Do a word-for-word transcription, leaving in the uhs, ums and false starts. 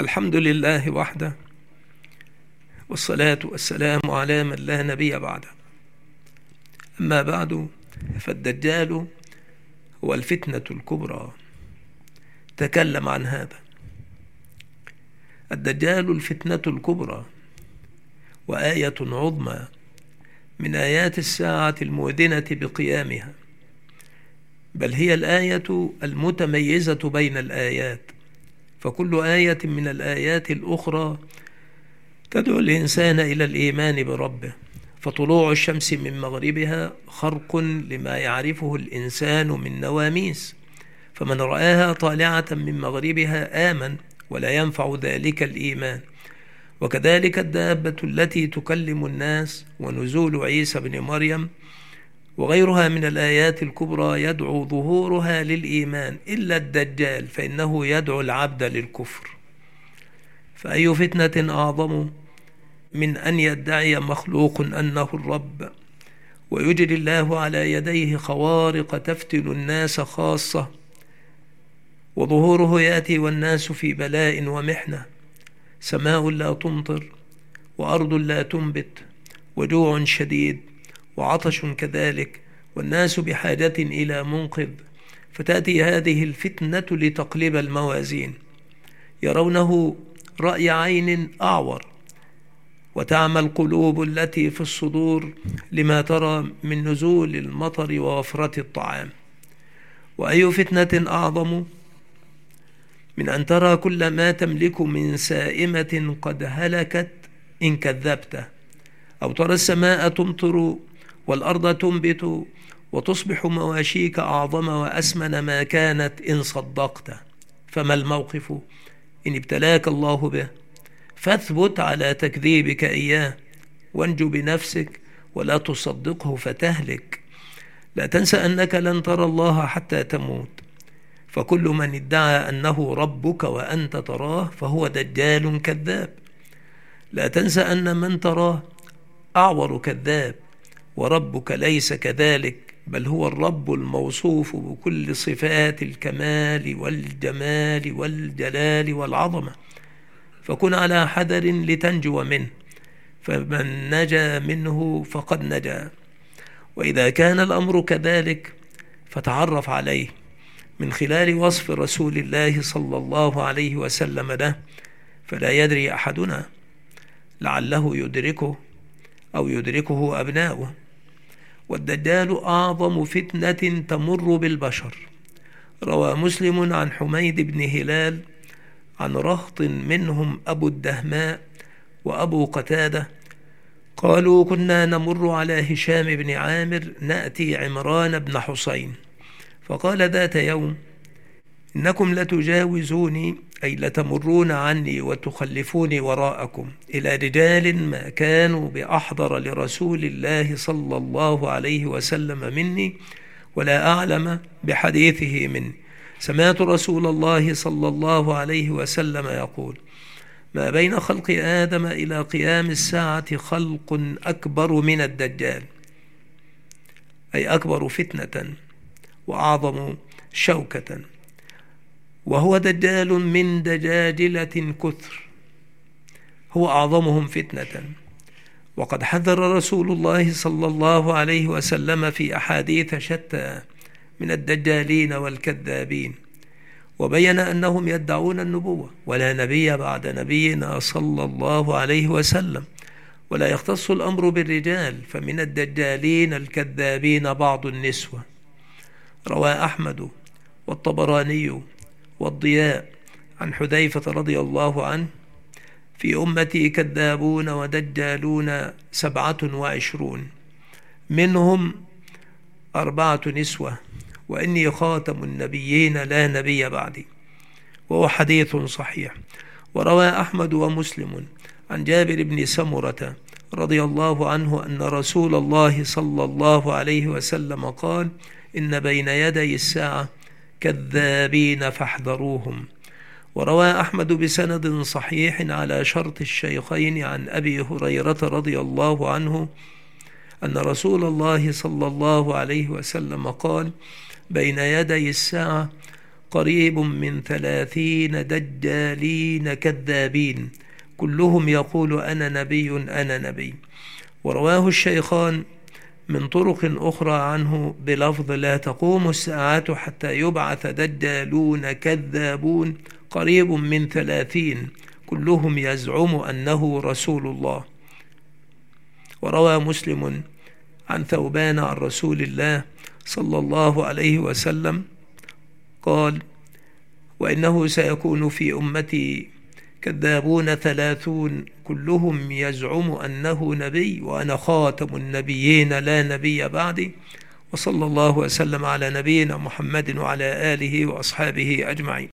الحمد لله وحده، والصلاة والسلام على من لا نبي بعده. أما بعد، فالدجال هو الفتنة الكبرى. تكلم عن هذا. الدجال الفتنة الكبرى، وآية عظمى من آيات الساعة المؤذنة بقيامها، بل هي الآية المتميزة بين الآيات، فكل آية من الآيات الأخرى تدعو الإنسان إلى الإيمان بربه. فطلوع الشمس من مغربها خرق لما يعرفه الإنسان من نواميس، فمن رآها طالعة من مغربها آمن، ولا ينفع ذلك الإيمان. وكذلك الدابة التي تكلم الناس، ونزول عيسى بن مريم، وغيرها من الآيات الكبرى يدعو ظهورها للإيمان، إلا الدجال فإنه يدعو العبد للكفر. فأي فتنة أعظم من أن يدعي مخلوق أنه الرب، ويجري الله على يديه خوارق تفتن الناس خاصة، وظهوره يأتي والناس في بلاء ومحنة، سماء لا تمطر، وأرض لا تنبت، وجوع شديد، وعطش كذلك، والناس بحاجة إلى منقذ. فتأتي هذه الفتنة لتقلب الموازين، يرونه رأي عين أعور، وتعمى القلوب التي في الصدور لما ترى من نزول المطر ووفرة الطعام. وأي فتنة أعظم من أن ترى كل ما تملك من سائمة قد هلكت إن كذبته، أو ترى السماء تمطر والأرض تنبت، وتصبح مواشيك أعظم وأسمن ما كانت إن صدقته. فما الموقف إن ابتلاك الله به؟ فاثبت على تكذيبك إياه، وانجو بنفسك ولا تصدقه فتهلك. لا تنسى أنك لن ترى الله حتى تموت، فكل من ادعى أنه ربك وأنت تراه فهو دجال كذاب. لا تنسى أن من تراه أعور كذاب، وربك ليس كذلك، بل هو الرب الموصوف بكل صفات الكمال والجمال والجلال والعظمة. فكن على حذر لتنجو منه، فمن نجا منه فقد نجا. وإذا كان الأمر كذلك فتعرف عليه من خلال وصف رسول الله صلى الله عليه وسلم له، فلا يدري أحدنا لعله يدركه أو يدركه أبناؤه. والدجال أعظم فتنة تمر بالبشر. روى مسلم عن حميد بن هلال عن رهط منهم أبو الدهماء وأبو قتادة قالوا: كنا نمر على هشام بن عامر نأتي عمران بن حسين، فقال ذات يوم: إنكم لتجاوزوني، أي لتمرون عني وتخلفوني وراءكم، إلى رجال ما كانوا بأحضر لرسول الله صلى الله عليه وسلم مني، ولا أعلم بحديثه مني. سمعت رسول الله صلى الله عليه وسلم يقول: ما بين خلق آدم إلى قيام الساعة خلق أكبر من الدجال، أي أكبر فتنة وأعظم شوكة، وهو دجال من دجاجلة كثر، هو أعظمهم فتنة. وقد حذر رسول الله صلى الله عليه وسلم في أحاديث شتى من الدجالين والكذابين، وبين أنهم يدعون النبوة، ولا نبي بعد نبينا صلى الله عليه وسلم، ولا يختص الأمر بالرجال، فمن الدجالين الكذابين بعض النسوة. روى أحمد والطبراني والضياء عن حذيفة رضي الله عنه: في أمتي كذابون ودجالون سبعة وعشرون، منهم أربعة نسوة، وإني خاتم النبيين لا نبي بعدي. وهو حديث صحيح. وروى أحمد ومسلم عن جابر بن سمرة رضي الله عنه أن رسول الله صلى الله عليه وسلم قال: إن بين يدي الساعة كذابين فاحذروهم. وروى أحمد بسند صحيح على شرط الشيخين عن أبي هريرة رضي الله عنه أن رسول الله صلى الله عليه وسلم قال: بين يدي الساعة قريب من ثلاثين دجالين كذابين كلهم يقول أنا نبي أنا نبي. ورواه الشيخان من طرق أخرى عنه بلفظ لا تقوم الساعة حتى يبعث دجالون كذابون قريب من ثلاثين كلهم يزعم أنه رسول الله. وروى مسلم عن ثوبان عن رسول الله صلى الله عليه وسلم قال وإنه سيكون في أمتي كذابون ثلاثون كلهم يزعم أنه نبي وأنا خاتم النبيين لا نبي بعدي. وصلى الله وسلم على نبينا محمد وعلى آله وأصحابه أجمعين.